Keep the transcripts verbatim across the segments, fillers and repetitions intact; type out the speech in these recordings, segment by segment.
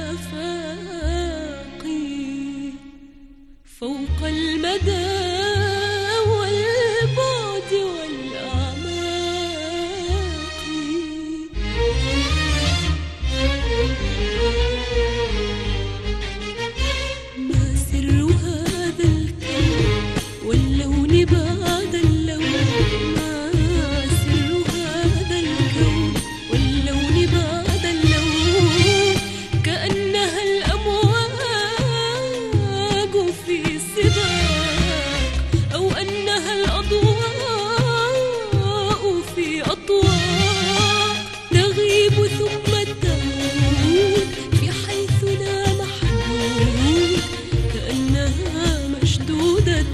آفاقي فوق المدى والبعد والأعماق. ما سر هذا الكون واللون بعد اللون؟ ما سر هذا الكون واللون بعد اللون؟ كأنها الأمواج في سباق، أو أنها الأضواء في أطواق، تغيب ثم تعود في حيث لا محدود، كأنها مشدودة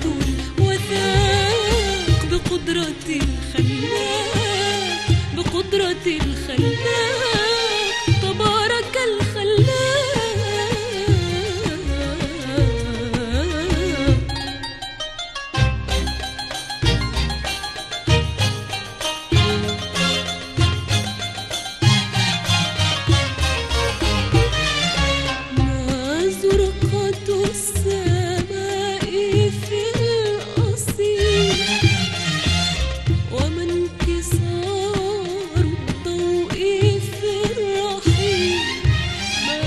وثاق بقدرة الخلاق، بقدرة الخلاق، تبارك الخلاق. ما زرقة السماء في الأصيل، وما انكسار الضوء في الرحيل. ما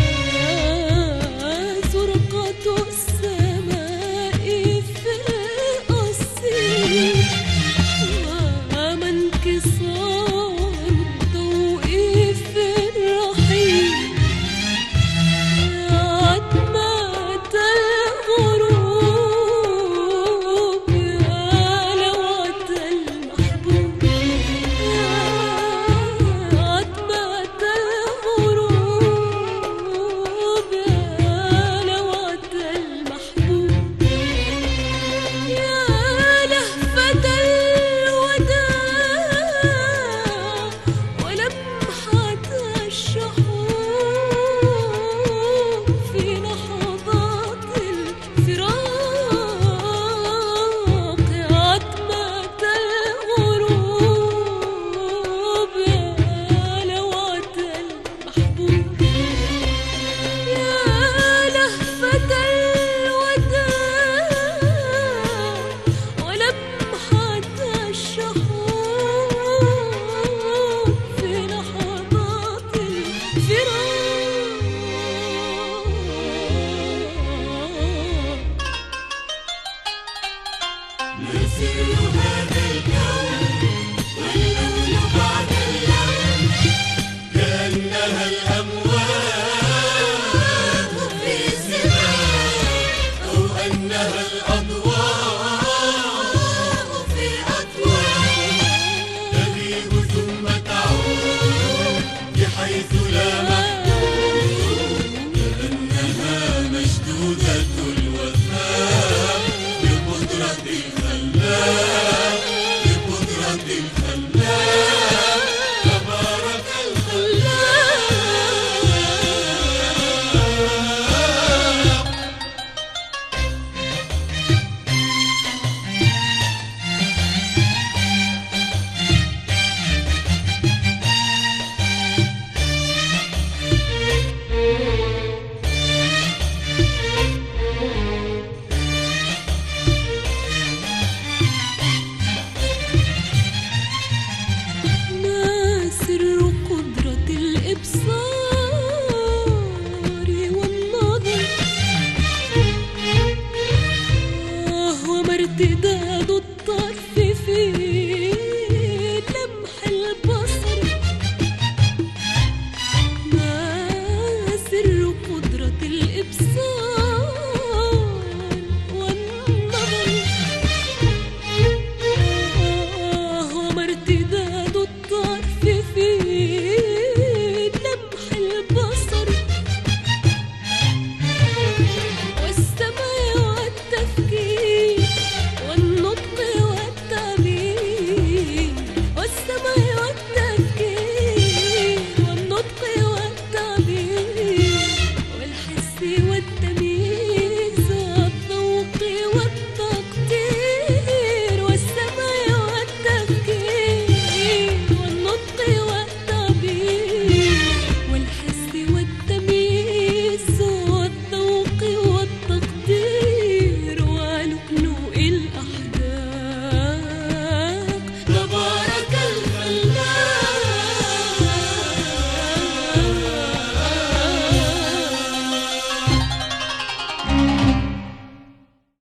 زرقة السماء في الأصيل، وما انكسار الضوء في الرحيل. يا عتمة الغروب، يا لوعة المحبوب، يا عتمة الغروب، يا لوعة المحبوب، يا لهفة الوداع ولمحة الشحوب في لحظات الفراق. يا عتمة الغروب، يا لوعة المحبوب، يا لهفة الوداع ولمحة الشحوب في لحظات الفراق.